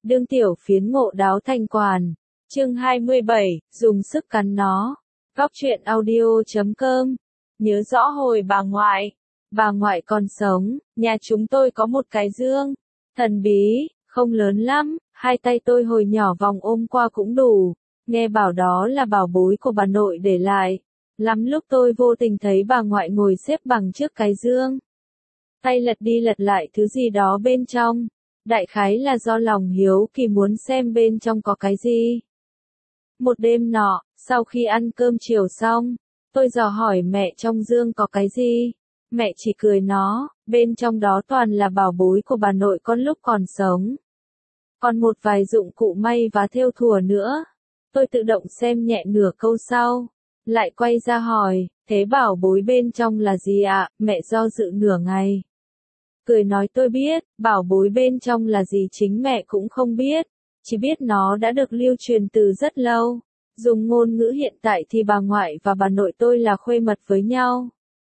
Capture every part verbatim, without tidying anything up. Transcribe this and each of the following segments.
đương tiểu phiến ngộ đáo thành quản. Chương hai mươi bảy, dùng sức cắn nó. Góc truyện audio chấm com. Nhớ rõ hồi bà ngoại. Bà ngoại còn sống, nhà chúng tôi có một cái dương. Thần bí, không lớn lắm, hai tay tôi hồi nhỏ vòng ôm qua cũng đủ. Nghe bảo đó là bảo bối của bà nội để lại. Lắm lúc tôi vô tình thấy bà ngoại ngồi xếp bằng trước cái dương. Tay lật đi lật lại thứ gì đó bên trong. Đại khái là do lòng hiếu kỳ muốn xem bên trong có cái gì. Một đêm nọ, sau khi ăn cơm chiều xong, tôi dò hỏi mẹ trong dương có cái gì. Mẹ chỉ cười nó, bên trong đó toàn là bảo bối của bà nội con lúc còn sống. Còn một vài dụng cụ may và thêu thùa nữa. Tôi tự động xem nhẹ nửa câu sau. Lại quay ra hỏi, thế bảo bối bên trong là gì ạ? Mẹ do dự nửa ngày. Cười nói tôi biết, bảo bối bên trong là gì chính mẹ cũng không biết. Chỉ biết nó đã được lưu truyền từ rất lâu. Dùng ngôn ngữ hiện tại thì bà ngoại và bà nội tôi là khuê mật với nhau.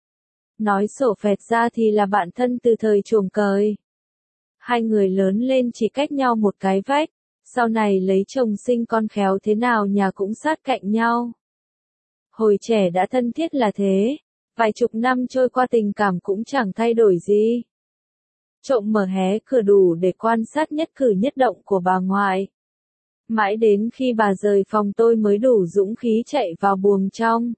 Nói sổ phẹt ra thì là bạn thân từ thời chuồng cời. Hai người lớn lên chỉ cách nhau một cái vách. Sau này lấy chồng sinh con khéo thế nào nhà cũng sát cạnh nhau. Hồi trẻ đã thân thiết là thế. Vài chục năm trôi qua tình cảm cũng chẳng thay đổi gì. Trộm mở hé cửa đủ để quan sát nhất cử nhất động của bà ngoại. Mãi đến khi bà rời phòng tôi mới đủ dũng khí chạy vào buồng trong.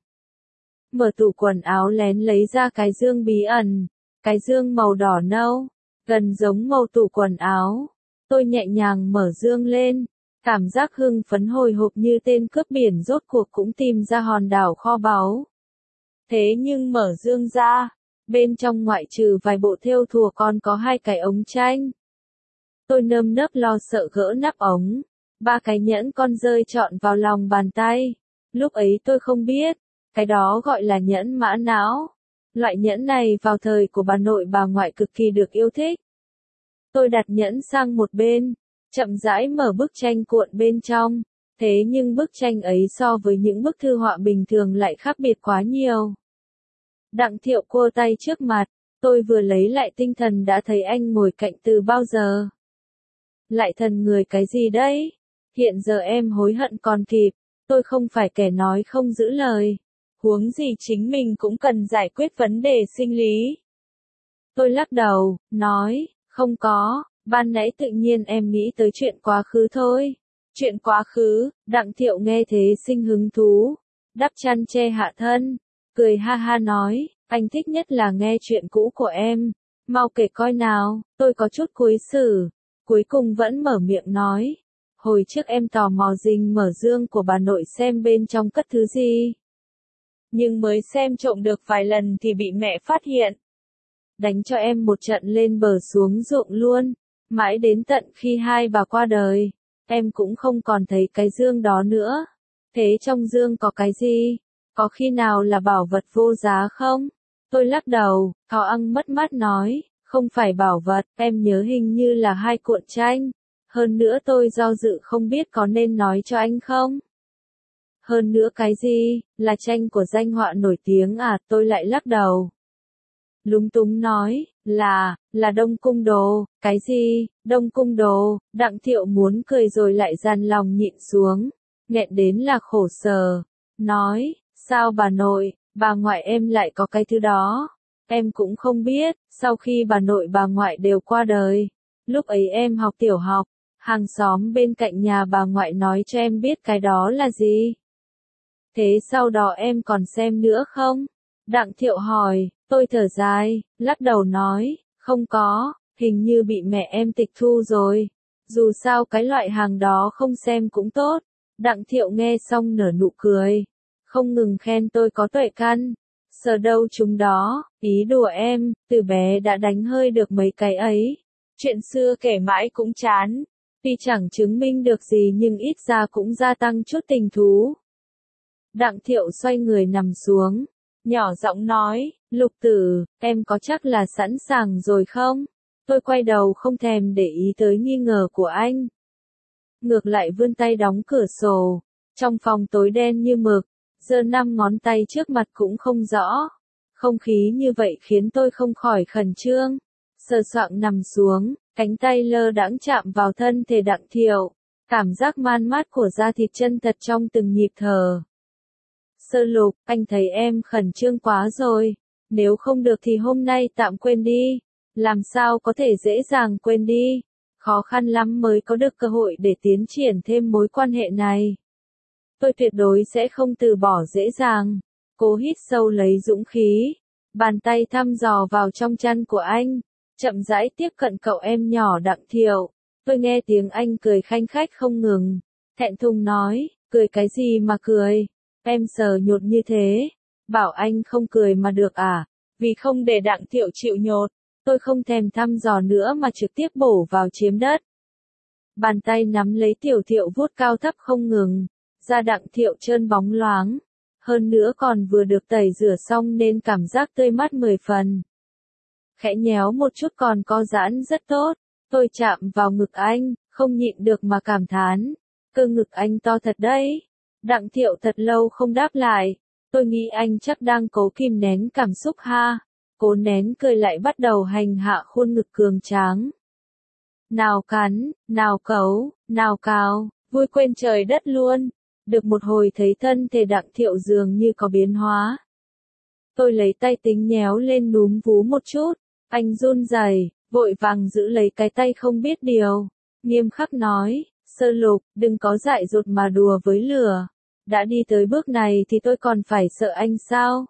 Mở tủ quần áo lén lấy ra cái dương bí ẩn. Cái dương màu đỏ nâu, gần giống màu tủ quần áo. Tôi nhẹ nhàng mở dương lên. Cảm giác hưng phấn hồi hộp như tên cướp biển rốt cuộc cũng tìm ra hòn đảo kho báu. Thế nhưng mở dương ra, bên trong ngoại trừ vài bộ thêu thùa còn có hai cái ống tranh. Tôi nơm nớp lo sợ gỡ nắp ống. Ba cái nhẫn con rơi trọn vào lòng bàn tay. Lúc ấy tôi không biết, cái đó gọi là nhẫn mã não. Loại nhẫn này vào thời của bà nội bà ngoại cực kỳ được yêu thích. Tôi đặt nhẫn sang một bên, chậm rãi mở bức tranh cuộn bên trong. Thế nhưng bức tranh ấy so với những bức thư họa bình thường lại khác biệt quá nhiều. Đặng Thiệu cua tay trước mặt, tôi vừa lấy lại tinh thần đã thấy anh ngồi cạnh từ bao giờ. Lại thần người cái gì đấy? Hiện giờ em hối hận còn kịp, tôi không phải kẻ nói không giữ lời. Huống gì chính mình cũng cần giải quyết vấn đề sinh lý. Tôi lắc đầu, nói, không có, ban nãy tự nhiên em nghĩ tới chuyện quá khứ thôi. Chuyện quá khứ, Đặng Thiệu nghe thế sinh hứng thú, đắp chăn che hạ thân, cười ha ha nói, anh thích nhất là nghe chuyện cũ của em, mau kể coi nào. Tôi có chút cúi xử, cuối cùng vẫn mở miệng nói, hồi trước em tò mò rình mở dương của bà nội xem bên trong cất thứ gì. Nhưng mới xem trộm được vài lần thì bị mẹ phát hiện. Đánh cho em một trận lên bờ xuống ruộng luôn, mãi đến tận khi hai bà qua đời, em cũng không còn thấy cái dương đó nữa. Thế trong dương có cái gì? Có khi nào là bảo vật vô giá không? Tôi lắc đầu, Thỏ Ăng mất mát nói, không phải bảo vật, em nhớ hình như là hai cuộn tranh. Hơn nữa tôi do dự không biết có nên nói cho anh không? Hơn nữa cái gì, là tranh của danh họa nổi tiếng à? Tôi lại lắc đầu. Lúng túng nói, là, là Đông Cung Đồ. Cái gì, Đông Cung Đồ? Đặng Thiệu muốn cười rồi lại dằn lòng nhịn xuống, nghẹn đến là khổ sở. Nói, sao bà nội, bà ngoại em lại có cái thứ đó? Em cũng không biết, sau khi bà nội bà ngoại đều qua đời. Lúc ấy em học tiểu học, hàng xóm bên cạnh nhà bà ngoại nói cho em biết cái đó là gì. Thế sau đó em còn xem nữa không? Đặng Thiệu hỏi, tôi thở dài, lắc đầu nói, không có, hình như bị mẹ em tịch thu rồi. Dù sao cái loại hàng đó không xem cũng tốt. Đặng Thiệu nghe xong nở nụ cười, không ngừng khen tôi có tuệ căn. Sờ đâu chúng đó, ý đùa em, từ bé đã đánh hơi được mấy cái ấy. Chuyện xưa kể mãi cũng chán, tuy chẳng chứng minh được gì nhưng ít ra cũng gia tăng chút tình thú. Đặng Thiệu xoay người nằm xuống, nhỏ giọng nói, Lục Tử, em có chắc là sẵn sàng rồi không? Tôi quay đầu không thèm để ý tới nghi ngờ của anh. Ngược lại vươn tay đóng cửa sổ, trong phòng tối đen như mực, giơ năm ngón tay trước mặt cũng không rõ. Không khí như vậy khiến tôi không khỏi khẩn trương. Sờ soạng nằm xuống, Cánh tay lơ đãng chạm vào thân thể Đặng Thiệu, cảm giác man mát của da thịt chân thật trong từng nhịp thở. Sơ Lục, anh thấy em khẩn trương quá rồi, nếu không được thì hôm nay tạm quên đi, làm sao có thể dễ dàng quên đi, khó khăn lắm mới có được cơ hội để tiến triển thêm mối quan hệ này. Tôi tuyệt đối sẽ không từ bỏ dễ dàng. Cố hít sâu lấy dũng khí, bàn tay thăm dò vào trong chăn của anh, chậm rãi tiếp cận cậu em nhỏ Đặng Thiệu. Tôi nghe tiếng anh cười khanh khách không ngừng, thẹn thùng nói, cười cái gì mà cười, em sờ nhột như thế, bảo anh không cười mà được à, vì không để Đặng Thiệu chịu nhột, tôi không thèm thăm dò nữa mà trực tiếp bổ vào chiếm đất. Bàn tay nắm lấy Tiểu Thiệu vuốt cao thấp không ngừng, da Đặng Thiệu trơn bóng loáng, hơn nữa còn vừa được tẩy rửa xong nên cảm giác tươi mát mười phần. Khẽ nhéo một chút còn co giãn rất tốt, tôi chạm vào ngực anh, không nhịn được mà cảm thán, cơ ngực anh to thật đấy. Đặng Thiệu thật lâu không đáp lại, tôi nghĩ anh chắc đang cố kìm nén cảm xúc ha, cố nén cười lại bắt đầu hành hạ khuôn ngực cường tráng. Nào cắn, nào cấu, nào cào, vui quên trời đất luôn. Được một hồi thấy thân thể Đặng Thiệu dường như có biến hóa. Tôi lấy tay tính nhéo lên núm vú một chút, anh run rẩy, vội vàng giữ lấy cái tay không biết điều, nghiêm khắc nói, Sơ Lục, đừng có dại dột mà đùa với lửa, đã đi tới bước này thì tôi còn phải sợ anh sao?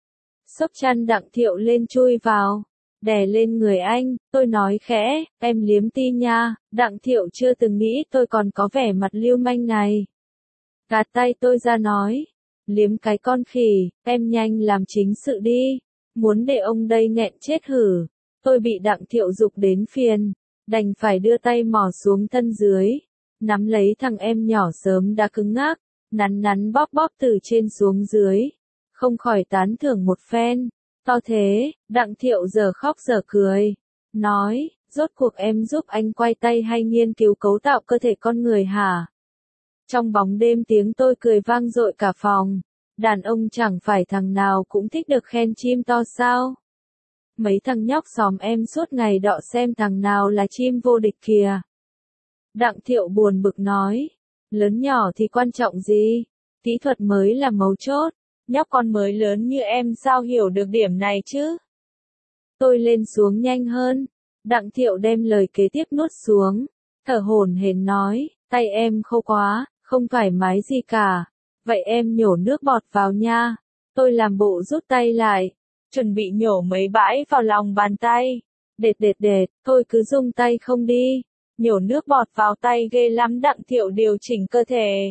Xốc chăn Đặng Thiệu lên chui vào, đè lên người anh, tôi nói khẽ, em liếm ti nha, Đặng Thiệu chưa từng nghĩ tôi còn có vẻ mặt lưu manh này. Gạt tay tôi ra nói, liếm cái con khỉ, em nhanh làm chính sự đi, muốn để ông đây nghẹn chết hử. Tôi bị Đặng Thiệu giục đến phiền, đành phải đưa tay mò xuống thân dưới, nắm lấy thằng em nhỏ sớm đã cứng ngắc, nắn nắn bóp bóp từ trên xuống dưới, không khỏi tán thưởng một phen, to thế, Đặng Thiệu giờ khóc giờ cười, nói, rốt cuộc em giúp anh quay tay hay nghiên cứu cấu tạo cơ thể con người hả? Trong bóng đêm tiếng tôi cười vang dội cả phòng, đàn ông chẳng phải thằng nào cũng thích được khen chim to sao? Mấy thằng nhóc xóm em suốt ngày đọ xem thằng nào là chim vô địch kìa. Đặng Thiệu buồn bực nói, lớn nhỏ thì quan trọng gì, kỹ thuật mới là mấu chốt, nhóc con mới lớn như em sao hiểu được điểm này chứ? Tôi lên xuống nhanh hơn, Đặng Thiệu đem lời kế tiếp nuốt xuống, thở hổn hển nói, tay em khô quá, không thoải mái gì cả, vậy em nhổ nước bọt vào nha. Tôi làm bộ rút tay lại, chuẩn bị nhổ mấy bãi vào lòng bàn tay. Đệt đệt đệt, thôi cứ dùng tay không đi. Nhổ nước bọt vào tay ghê lắm. Đặng Thiệu điều chỉnh cơ thể.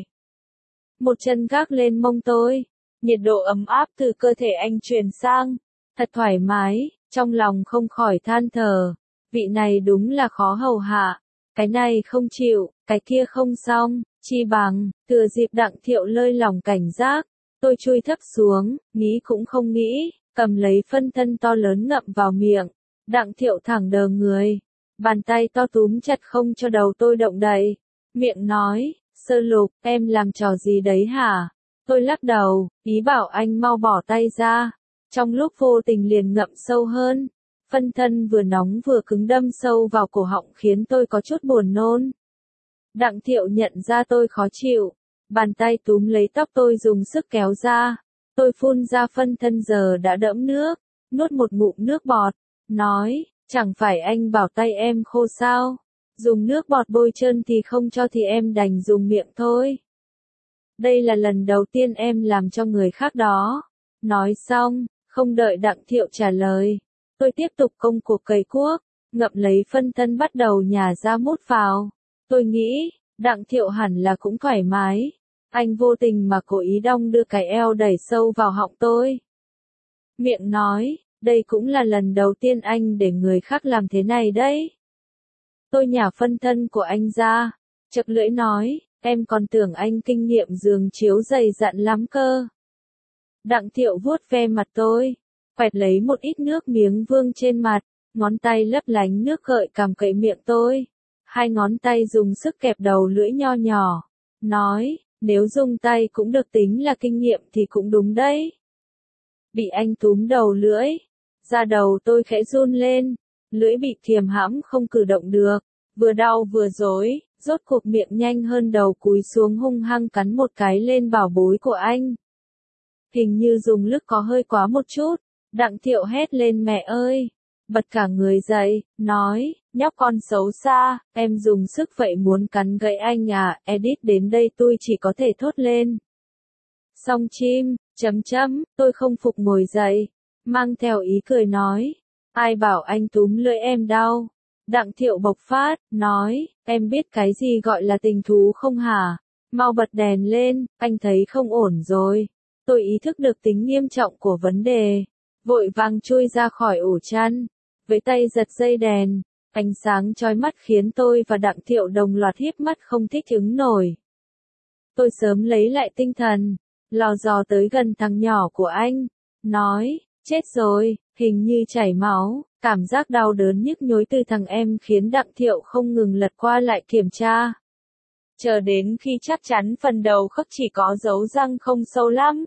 Một chân gác lên mông tôi. Nhiệt độ ấm áp từ cơ thể anh truyền sang. Thật thoải mái, trong lòng không khỏi than thở. Vị này đúng là khó hầu hạ. Cái này không chịu, cái kia không xong, chi bằng, thừa dịp Đặng Thiệu lơi lỏng cảnh giác. Tôi chui thấp xuống, nghĩ cũng không nghĩ, cầm lấy phân thân to lớn ngậm vào miệng. Đặng Thiệu thẳng đờ người, bàn tay to túm chặt không cho đầu tôi động đậy. Miệng nói, Sơ Lục, em làm trò gì đấy hả? Tôi lắc đầu, ý bảo anh mau bỏ tay ra. Trong lúc vô tình liền ngậm sâu hơn. Phân thân vừa nóng vừa cứng đâm sâu vào cổ họng khiến tôi có chút buồn nôn. Đặng Thiệu nhận ra tôi khó chịu. Bàn tay túm lấy tóc tôi dùng sức kéo ra. Tôi phun ra phân thân giờ đã đẫm nước, nuốt một ngụm nước bọt, nói, chẳng phải anh bảo tay em khô sao? Dùng nước bọt bôi trơn thì không cho thì em đành dùng miệng thôi. Đây là lần đầu tiên em làm cho người khác đó. Nói xong, không đợi Đặng Thiệu trả lời. Tôi tiếp tục công cuộc cày cuốc, ngậm lấy phân thân bắt đầu nhả ra mút vào. Tôi nghĩ, Đặng Thiệu hẳn là cũng thoải mái. Anh vô tình mà cố ý đong đưa cái eo đẩy sâu vào họng tôi. Miệng nói, đây cũng là lần đầu tiên anh để người khác làm thế này đấy. Tôi nhả phân thân của anh ra, chật lưỡi nói, em còn tưởng anh kinh nghiệm giường chiếu dày dặn lắm cơ. Đặng Thiệu vuốt ve mặt tôi, quẹt lấy một ít nước miếng vương trên mặt, ngón tay lấp lánh nước gợi cảm cậy miệng tôi. Hai ngón tay dùng sức kẹp đầu lưỡi nho nhỏ, nói, nếu dùng tay cũng được tính là kinh nghiệm thì cũng đúng đấy. Bị anh túm đầu lưỡi, da đầu tôi khẽ run lên, lưỡi bị kiềm hãm không cử động được, vừa đau vừa rối, rốt cuộc miệng nhanh hơn đầu cúi xuống hung hăng cắn một cái lên bảo bối của anh. Hình như dùng lực có hơi quá một chút, Đặng Thiệu hét lên mẹ ơi, bật cả người dậy, nói, nhóc con xấu xa, em dùng sức vậy muốn cắn gãy anh à, edit đến đây tôi chỉ có thể thốt lên. Xong chim, chấm chấm, tôi không phục ngồi dậy, mang theo ý cười nói, ai bảo anh túm lưỡi em đau. Đặng Thiệu bộc phát, nói, em biết cái gì gọi là tình thú không hả? Mau bật đèn lên, anh thấy không ổn rồi. Tôi ý thức được tính nghiêm trọng của vấn đề, vội vàng chui ra khỏi ổ chăn, với tay giật dây đèn, ánh sáng chói mắt khiến tôi và Đặng Thiệu đồng loạt híp mắt không thích ứng nổi. Tôi sớm lấy lại tinh thần, lò dò tới gần thằng nhỏ của anh, nói, chết rồi, hình như chảy máu, cảm giác đau đớn nhức nhối từ thằng em khiến Đặng Thiệu không ngừng lật qua lại kiểm tra. Chờ đến khi chắc chắn phần đầu khớp chỉ có dấu răng không sâu lắm,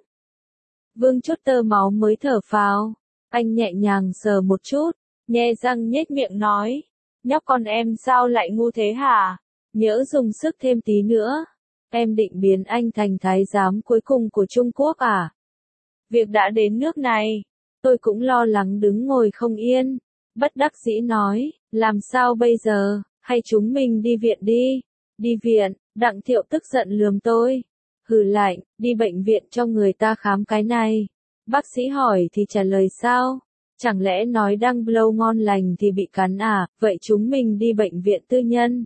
vương chút tơ máu mới thở phào, anh nhẹ nhàng sờ một chút, nhe răng nhếch miệng nói, nhóc con em sao lại ngu thế hả, nhỡ dùng sức thêm tí nữa, em định biến anh thành thái giám cuối cùng của Trung Quốc à? Việc đã đến nước này, tôi cũng lo lắng đứng ngồi không yên, bất đắc dĩ nói, làm sao bây giờ, hay chúng mình đi viện đi, đi viện, Đặng Thiệu tức giận lườm tôi. Hừ lạnh, đi bệnh viện cho người ta khám cái này. Bác sĩ hỏi thì trả lời sao? Chẳng lẽ nói đang blow ngon lành thì bị cắn à, vậy chúng mình đi bệnh viện tư nhân.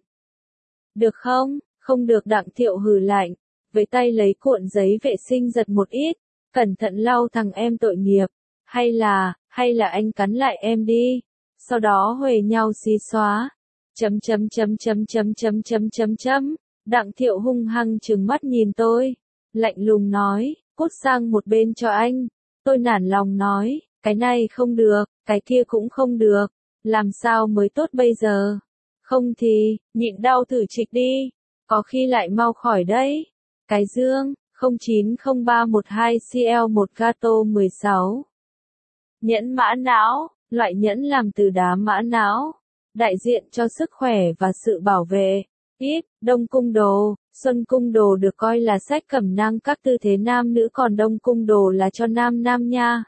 Được không? Không được, Đặng Thiệu hừ lạnh, với tay lấy cuộn giấy vệ sinh giật một ít, cẩn thận lau thằng em tội nghiệp. Hay là, hay là anh cắn lại em đi. Sau đó huề nhau xí xóa. Chấm chấm chấm chấm chấm chấm chấm chấm chấm. Đặng Thiệu hung hăng trừng mắt nhìn tôi, lạnh lùng nói, cút sang một bên cho anh. Tôi nản lòng nói, cái này không được, cái kia cũng không được, làm sao mới tốt bây giờ? Không thì, nhịn đau thử trịch đi, có khi lại mau khỏi đấy. Cái dương, không chín không ba một hai C L một Gato mười sáu. Nhẫn mã não, loại nhẫn làm từ đá mã não, đại diện cho sức khỏe và sự bảo vệ. Ít, Đông Cung Đồ, Xuân Cung Đồ được coi là sách cẩm nang các tư thế nam nữ, còn Đông Cung Đồ là cho nam nam nha.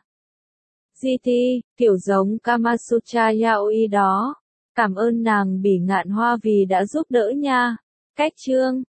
giê tê, kiểu giống Kama Sutra Yaoi đó. Cảm ơn nàng Bỉ Ngạn Hoa vì đã giúp đỡ nha. Cách chương